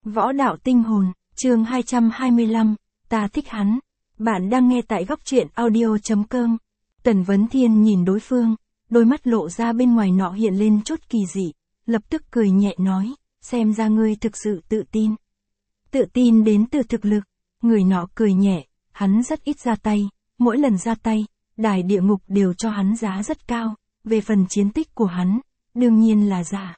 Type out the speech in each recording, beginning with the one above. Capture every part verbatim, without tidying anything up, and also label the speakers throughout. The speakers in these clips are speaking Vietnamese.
Speaker 1: Võ đạo tinh hồn, chương hai trăm hai mươi lăm, ta thích hắn. Bạn đang nghe tại góc truyện audio.com. Tần Vấn Thiên nhìn đối phương, đôi mắt lộ ra bên ngoài nọ hiện lên chút kỳ dị, lập tức cười nhẹ nói, xem ra ngươi thực sự tự tin. Tự tin đến từ thực lực, người nọ cười nhẹ, hắn rất ít ra tay, mỗi lần ra tay, đài địa ngục đều cho hắn giá rất cao, về phần chiến tích của hắn, đương nhiên là giả.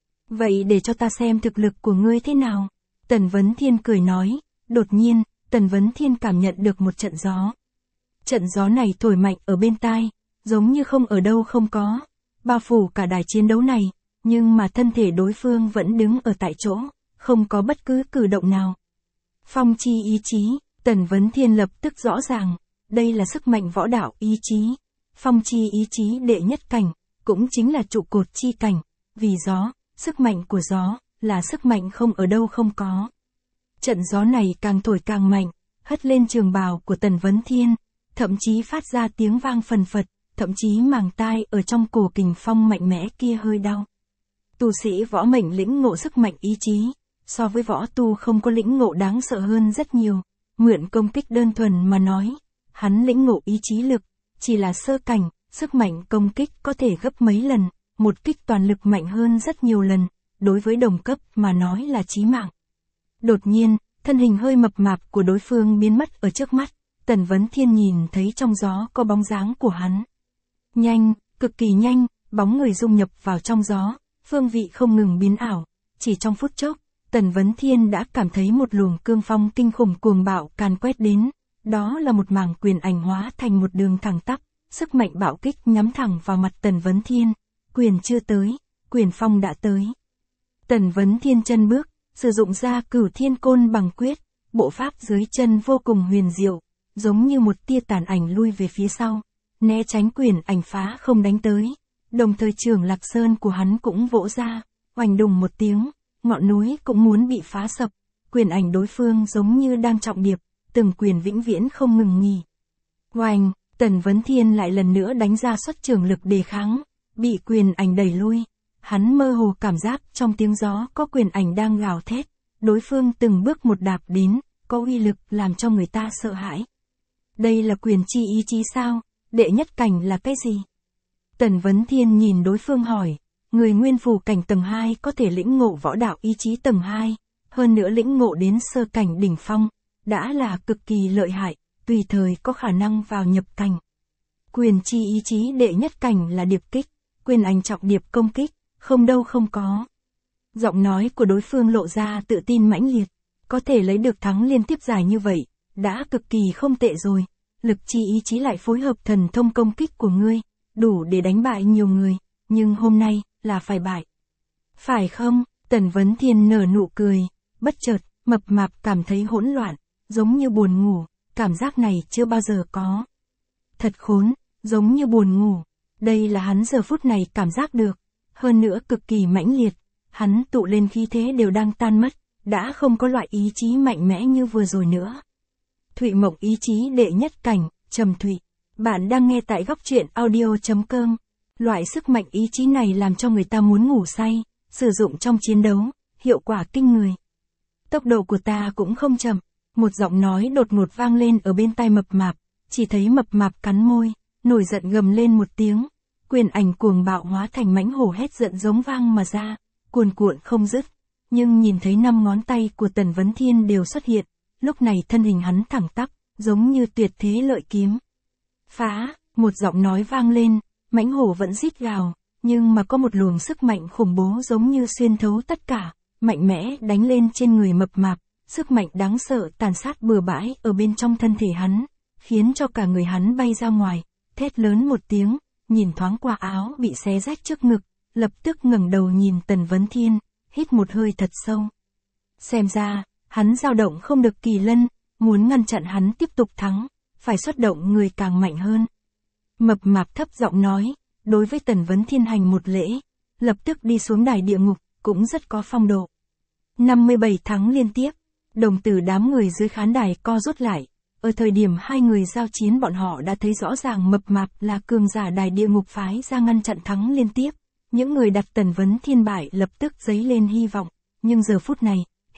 Speaker 1: Vậy để cho ta xem thực lực của ngươi thế nào? Tần Vấn Thiên cười nói, đột nhiên, Tần Vấn Thiên cảm nhận được một trận gió. Trận gió này thổi mạnh ở bên tai, giống như không ở đâu không có, bao phủ cả đài chiến đấu này, nhưng mà thân thể đối phương vẫn đứng ở tại chỗ, không có bất cứ cử động nào. Phong chi ý chí, Tần Vấn Thiên lập tức rõ ràng, đây là sức mạnh võ đạo ý chí. Phong chi ý chí đệ nhất cảnh, cũng chính là trụ cột chi cảnh, vì gió, sức mạnh của gió, là sức mạnh không ở đâu không có. Trận gió này càng thổi càng mạnh, hất lên trường bào của Tần Vấn Thiên, thậm chí phát ra tiếng vang phần phật, thậm chí màng tai ở trong cổ kình phong mạnh mẽ kia hơi đau. Tu sĩ võ mệnh lĩnh ngộ sức mạnh ý chí, so với võ tu không có lĩnh ngộ đáng sợ hơn rất nhiều. Mượn công kích đơn thuần mà nói, hắn lĩnh ngộ ý chí lực, chỉ là sơ cảnh, sức mạnh công kích có thể gấp mấy lần, một kích toàn lực mạnh hơn rất nhiều lần, đối với đồng cấp mà nói là chí mạng. Đột nhiên, thân hình hơi mập mạp của đối phương biến mất ở trước mắt, Tần Vấn Thiên nhìn thấy trong gió có bóng dáng của hắn. Nhanh, cực kỳ nhanh, bóng người dung nhập vào trong gió, phương vị không ngừng biến ảo, chỉ trong phút chốc, Tần Vấn Thiên đã cảm thấy một luồng cương phong kinh khủng cuồng bạo càn quét đến, đó là một mảng quyền ảnh hóa thành một đường thẳng tắp, sức mạnh bạo kích nhắm thẳng vào mặt Tần Vấn Thiên, quyền chưa tới, quyền phong đã tới. Tần Vấn Thiên chân bước, sử dụng ra Cửu Thiên Côn Bằng Quyết, bộ pháp dưới chân vô cùng huyền diệu, giống như một tia tàn ảnh lui về phía sau, né tránh quyền ảnh phá không đánh tới, đồng thời Trường Lạc Sơn của hắn cũng vỗ ra, oanh đùng một tiếng, ngọn núi cũng muốn bị phá sập, quyền ảnh đối phương giống như đang trọng điệp, từng quyền vĩnh viễn không ngừng nghỉ. Oanh, Tần Vấn Thiên lại lần nữa đánh ra xuất trường lực đề kháng, bị quyền ảnh đẩy lui. Hắn mơ hồ cảm giác trong tiếng gió có quyền ảnh đang gào thét, đối phương từng bước một đạp đến, có uy lực làm cho người ta sợ hãi. Đây là quyền chi ý chí sao? Đệ nhất cảnh là cái gì? Tần Vấn Thiên nhìn đối phương hỏi, người nguyên phù cảnh tầng hai có thể lĩnh ngộ võ đạo ý chí tầng hai, hơn nữa lĩnh ngộ đến sơ cảnh đỉnh phong, đã là cực kỳ lợi hại, tùy thời có khả năng vào nhập cảnh. Quyền chi ý chí đệ nhất cảnh là điệp kích, quyền ảnh trọng điệp công kích, không đâu không có. Giọng nói của đối phương lộ ra tự tin mãnh liệt, có thể lấy được thắng liên tiếp dài như vậy, đã cực kỳ không tệ rồi, lực chi ý chí lại phối hợp thần thông công kích của ngươi, đủ để đánh bại nhiều người, nhưng hôm nay, là phải bại. Phải không? Tần Vấn Thiên nở nụ cười, bất chợt, mập mạp cảm thấy hỗn loạn, giống như buồn ngủ, cảm giác này chưa bao giờ có. Thật khốn, giống như buồn ngủ, đây là hắn giờ phút này cảm giác được. Hơn nữa cực kỳ mãnh liệt, hắn tụ lên khí thế đều đang tan mất, đã không có loại ý chí mạnh mẽ như vừa rồi nữa. Thụy Mộng ý chí đệ nhất cảnh, Trầm Thụy. Bạn đang nghe tại góc truyện audio.com. Loại sức mạnh ý chí này làm cho người ta muốn ngủ say, sử dụng trong chiến đấu, hiệu quả kinh người. Tốc độ của ta cũng không chậm, một giọng nói đột ngột vang lên ở bên tai mập mạp, chỉ thấy mập mạp cắn môi, nổi giận gầm lên một tiếng. Quyền ảnh cuồng bạo hóa thành mãnh hổ hét giận giống vang mà ra, cuồn cuộn không dứt, nhưng nhìn thấy năm ngón tay của Tần Vấn Thiên đều xuất hiện, lúc này thân hình hắn thẳng tắp, giống như tuyệt thế lợi kiếm. Phá, một giọng nói vang lên, mãnh hổ vẫn rít gào, nhưng mà có một luồng sức mạnh khủng bố giống như xuyên thấu tất cả, mạnh mẽ đánh lên trên người mập mạp, sức mạnh đáng sợ tàn sát bừa bãi ở bên trong thân thể hắn, khiến cho cả người hắn bay ra ngoài, thét lớn một tiếng. Nhìn thoáng qua áo bị xé rách trước ngực, lập tức ngẩng đầu nhìn Tần Vấn Thiên, hít một hơi thật sâu. Xem ra, hắn dao động không được kỳ lân, muốn ngăn chặn hắn tiếp tục thắng, phải xuất động người càng mạnh hơn. Mập mạp thấp giọng nói, đối với Tần Vấn Thiên hành một lễ, lập tức đi xuống đài địa ngục, cũng rất có phong độ. năm mươi bảy thắng liên tiếp, đồng tử đám người dưới khán đài co rút lại. Ở thời điểm hai người giao chiến bọn họ đã thấy rõ ràng mập mạp là cường giả đài địa ngục phái ra ngăn chặn thắng liên tiếp. Những người đặt Tần Vấn Thiên bại lập tức dấy lên hy vọng, nhưng giờ phút này,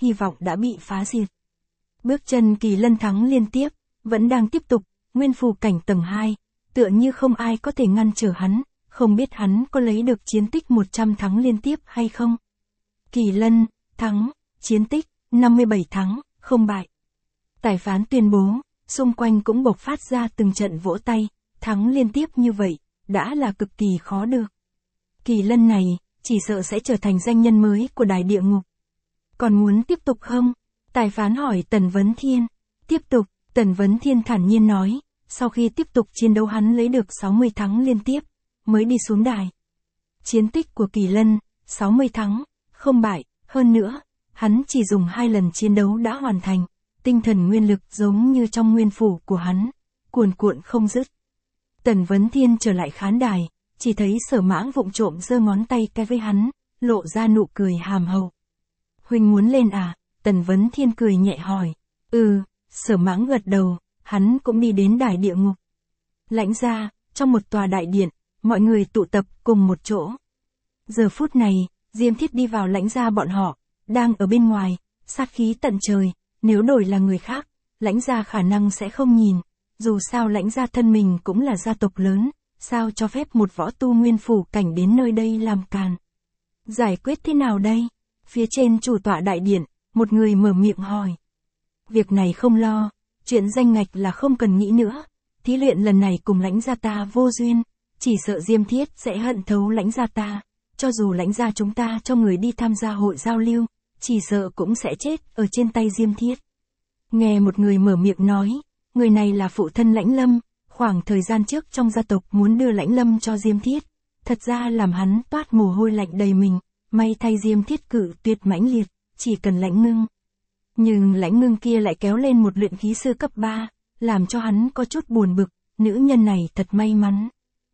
Speaker 1: hy vọng đã bị phá diệt. Bước chân Kỳ Lân thắng liên tiếp, vẫn đang tiếp tục, nguyên phù cảnh tầng hai, tựa như không ai có thể ngăn trở hắn, không biết hắn có lấy được chiến tích một trăm thắng liên tiếp hay không. Kỳ Lân, thắng, chiến tích, năm mươi bảy thắng, không bại. Tài phán tuyên bố, xung quanh cũng bộc phát ra từng trận vỗ tay, thắng liên tiếp như vậy, đã là cực kỳ khó được. Kỳ Lân này, chỉ sợ sẽ trở thành danh nhân mới của đài địa ngục. Còn muốn tiếp tục không? Tài phán hỏi Tần Vấn Thiên. Tiếp tục, Tần Vấn Thiên thản nhiên nói, sau khi tiếp tục chiến đấu hắn lấy được sáu mươi thắng liên tiếp, mới đi xuống đài. Chiến tích của Kỳ Lân, sáu mươi thắng, không bại, hơn nữa, hắn chỉ dùng hai lần chiến đấu đã hoàn thành, tinh thần nguyên lực giống như trong nguyên phủ của hắn, cuồn cuộn không dứt. Tần Vấn Thiên trở lại khán đài, chỉ thấy Sở Mãng vụng trộm giơ ngón tay cái với hắn, lộ ra nụ cười hàm hậu. Huynh muốn lên à? Tần Vấn Thiên cười nhẹ hỏi. Ừ, Sở Mãng gật đầu, hắn cũng đi đến đài địa ngục. Lãnh gia, trong một tòa đại điện, mọi người tụ tập cùng một chỗ. Giờ phút này, Diêm Thiết đi vào lãnh gia bọn họ, đang ở bên ngoài, sát khí tận trời, nếu đổi là người khác, lãnh gia khả năng sẽ không nhìn, dù sao lãnh gia thân mình cũng là gia tộc lớn, sao cho phép một võ tu nguyên phủ cảnh đến nơi đây làm càn. Giải quyết thế nào đây? Phía trên chủ tọa đại điện, một người mở miệng hỏi. Việc này không lo, chuyện danh ngạch là không cần nghĩ nữa, thí luyện lần này cùng lãnh gia ta vô duyên, chỉ sợ Diêm Thiết sẽ hận thấu lãnh gia ta, cho dù lãnh gia chúng ta cho người đi tham gia hội giao lưu, chỉ sợ cũng sẽ chết ở trên tay Diêm Thiết. Nghe một người mở miệng nói, người này là phụ thân Lãnh Lâm, khoảng thời gian trước trong gia tộc muốn đưa Lãnh Lâm cho Diêm Thiết, thật ra làm hắn toát mồ hôi lạnh đầy mình, may thay Diêm Thiết cự tuyệt mãnh liệt, chỉ cần Lãnh Ngưng. Nhưng Lãnh Ngưng kia lại kéo lên một luyện khí sư cấp ba, làm cho hắn có chút buồn bực, nữ nhân này thật may mắn.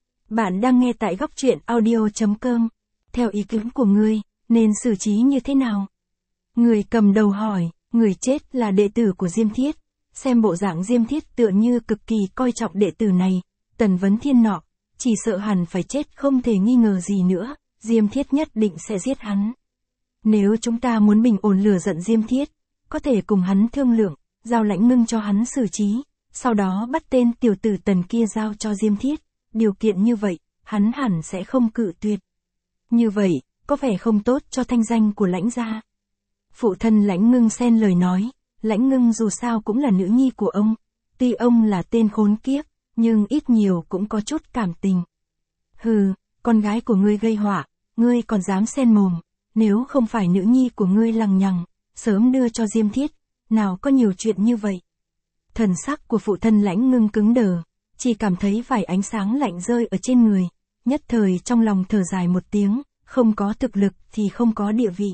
Speaker 1: Bạn đang nghe tại góc truyện audio chấm com, theo ý kiến của ngươi, nên xử trí như thế nào? Người cầm đầu hỏi, người chết là đệ tử của Diêm Thiết, xem bộ dạng Diêm Thiết tựa như cực kỳ coi trọng đệ tử này, Tần Vấn Thiên nọ, chỉ sợ hẳn phải chết không thể nghi ngờ gì nữa, Diêm Thiết nhất định sẽ giết hắn. Nếu chúng ta muốn bình ổn lửa giận Diêm Thiết, có thể cùng hắn thương lượng, giao Lãnh Ngưng cho hắn xử trí, sau đó bắt tên tiểu tử Tần kia giao cho Diêm Thiết, điều kiện như vậy, hắn hẳn sẽ không cự tuyệt. Như vậy, có vẻ không tốt cho thanh danh của Lãnh gia. Phụ thân Lãnh Ngưng xen lời nói, Lãnh Ngưng dù sao cũng là nữ nhi của ông, tuy ông là tên khốn kiếp, nhưng ít nhiều cũng có chút cảm tình. Hừ, con gái của ngươi gây họa, ngươi còn dám xen mồm, nếu không phải nữ nhi của ngươi lằng nhằng, sớm đưa cho Diêm Thiết, nào có nhiều chuyện như vậy. Thần sắc của phụ thân Lãnh Ngưng cứng đờ, chỉ cảm thấy vài ánh sáng lạnh rơi ở trên người, nhất thời trong lòng thở dài một tiếng, không có thực lực thì không có địa vị.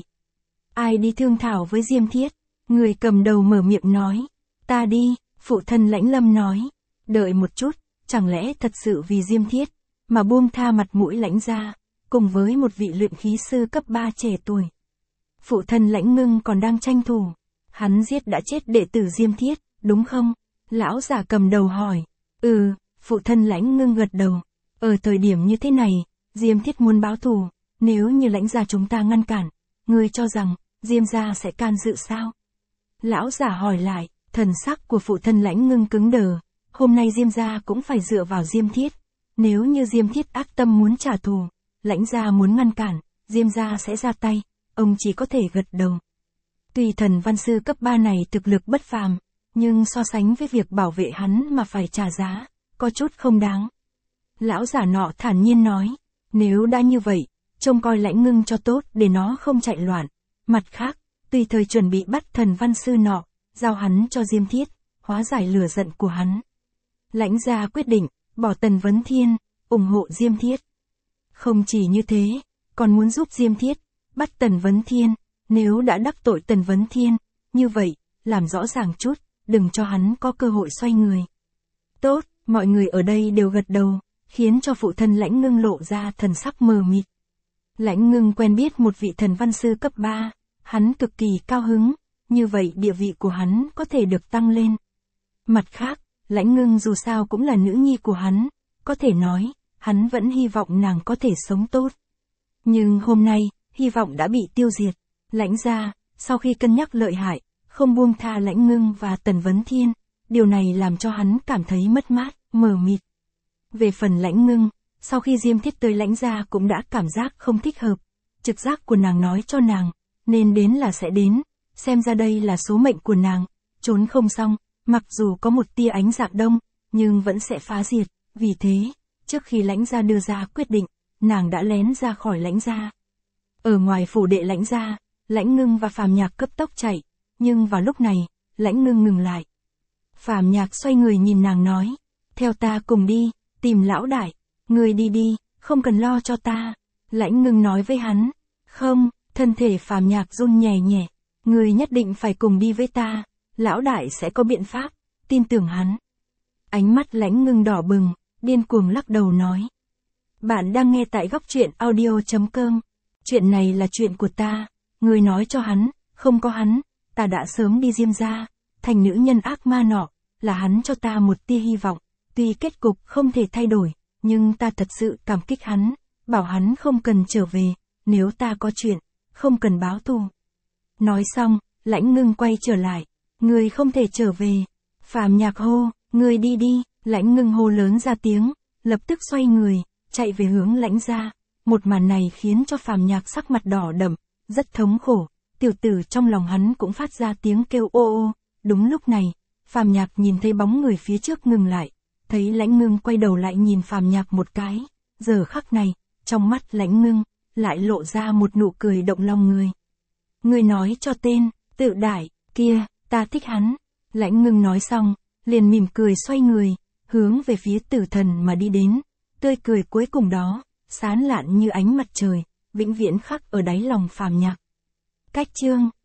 Speaker 1: Ai đi thương thảo với Diêm Thiết? Người cầm đầu mở miệng nói. Ta đi, phụ thân Lãnh Lâm nói. Đợi một chút, chẳng lẽ thật sự vì Diêm Thiết, mà buông tha mặt mũi Lãnh gia, cùng với một vị luyện khí sư cấp ba trẻ tuổi. Phụ thân Lãnh Ngưng còn đang tranh thủ. Hắn giết đã chết đệ tử Diêm Thiết, đúng không? Lão già cầm đầu hỏi. Ừ, phụ thân Lãnh Ngưng gật đầu. Ở thời điểm như thế này, Diêm Thiết muốn báo thù, nếu như Lãnh gia chúng ta ngăn cản, ngươi cho rằng, Diêm gia sẽ can dự sao? Lão giả hỏi lại, thần sắc của phụ thân Lãnh Ngưng cứng đờ, hôm nay Diêm gia cũng phải dựa vào Diêm Thiết, nếu như Diêm Thiết ác tâm muốn trả thù, Lãnh gia muốn ngăn cản, Diêm gia sẽ ra tay, ông chỉ có thể gật đầu. Tuy thần văn sư cấp ba này thực lực bất phàm, nhưng so sánh với việc bảo vệ hắn mà phải trả giá, có chút không đáng. Lão giả nọ thản nhiên nói, nếu đã như vậy, trông coi Lãnh Ngưng cho tốt để nó không chạy loạn. Mặt khác, tùy thời chuẩn bị bắt thần văn sư nọ, giao hắn cho Diêm Thiết, hóa giải lửa giận của hắn. Lãnh gia quyết định, bỏ Tần Vấn Thiên, ủng hộ Diêm Thiết. Không chỉ như thế, còn muốn giúp Diêm Thiết, bắt Tần Vấn Thiên, nếu đã đắc tội Tần Vấn Thiên, như vậy, làm rõ ràng chút, đừng cho hắn có cơ hội xoay người. Tốt, mọi người ở đây đều gật đầu, khiến cho phụ thân Lãnh Ngưng lộ ra thần sắc mờ mịt. Lãnh Ngưng quen biết một vị thần văn sư cấp ba, hắn cực kỳ cao hứng, như vậy địa vị của hắn có thể được tăng lên. Mặt khác, Lãnh Ngưng dù sao cũng là nữ nhi của hắn, có thể nói, hắn vẫn hy vọng nàng có thể sống tốt. Nhưng hôm nay, hy vọng đã bị tiêu diệt. Lãnh gia, sau khi cân nhắc lợi hại, không buông tha Lãnh Ngưng và Tần Vấn Thiên, điều này làm cho hắn cảm thấy mất mát, mờ mịt. Về phần Lãnh Ngưng, sau khi Diêm Thiết tới Lãnh gia cũng đã cảm giác không thích hợp, trực giác của nàng nói cho nàng, nên đến là sẽ đến, xem ra đây là số mệnh của nàng, trốn không xong, mặc dù có một tia ánh dạng đông, nhưng vẫn sẽ phá diệt, vì thế, trước khi Lãnh gia đưa ra quyết định, nàng đã lén ra khỏi Lãnh gia. Ở ngoài phủ đệ Lãnh gia, Lãnh Ngưng và Phàm Nhạc cấp tốc chạy, nhưng vào lúc này, Lãnh Ngưng ngừng lại. Phàm Nhạc xoay người nhìn nàng nói, theo ta cùng đi, tìm lão đại, người đi đi, không cần lo cho ta. Lãnh Ngưng nói với hắn, không, thân thể Phàm Nhạc run nhẹ nhẹ, người nhất định phải cùng đi với ta, lão đại sẽ có biện pháp, tin tưởng hắn. Ánh mắt Lãnh Ngưng đỏ bừng, điên cuồng lắc đầu nói. Bạn đang nghe tại góc truyện audio chấm com. Chuyện này là chuyện của ta, người nói cho hắn, không có hắn, ta đã sớm đi Diêm gia, thành nữ nhân ác ma nọ, là hắn cho ta một tia hy vọng, tuy kết cục không thể thay đổi, nhưng ta thật sự cảm kích hắn, bảo hắn không cần trở về, nếu ta có chuyện, không cần báo thù. Nói xong, Lãnh Ngưng quay trở lại, người không thể trở về. Phàm Nhạc hô, người đi đi, Lãnh Ngưng hô lớn ra tiếng, lập tức xoay người, chạy về hướng Lãnh gia. Một màn này khiến cho Phàm Nhạc sắc mặt đỏ đậm, rất thống khổ, tiểu tử trong lòng hắn cũng phát ra tiếng kêu ô ô. Đúng lúc này, Phàm Nhạc nhìn thấy bóng người phía trước ngừng lại, thấy Lãnh Ngưng quay đầu lại nhìn Phàm Nhạc một cái, giờ khắc này, trong mắt Lãnh Ngưng, lại lộ ra một nụ cười động lòng người. Người nói cho tên, Tự Đại, kia, ta thích hắn. Lãnh Ngưng nói xong, liền mỉm cười xoay người, hướng về phía Tử Thần mà đi đến, tươi cười cuối cùng đó, sán lạn như ánh mặt trời, vĩnh viễn khắc ở đáy lòng Phàm Nhạc. Cách chương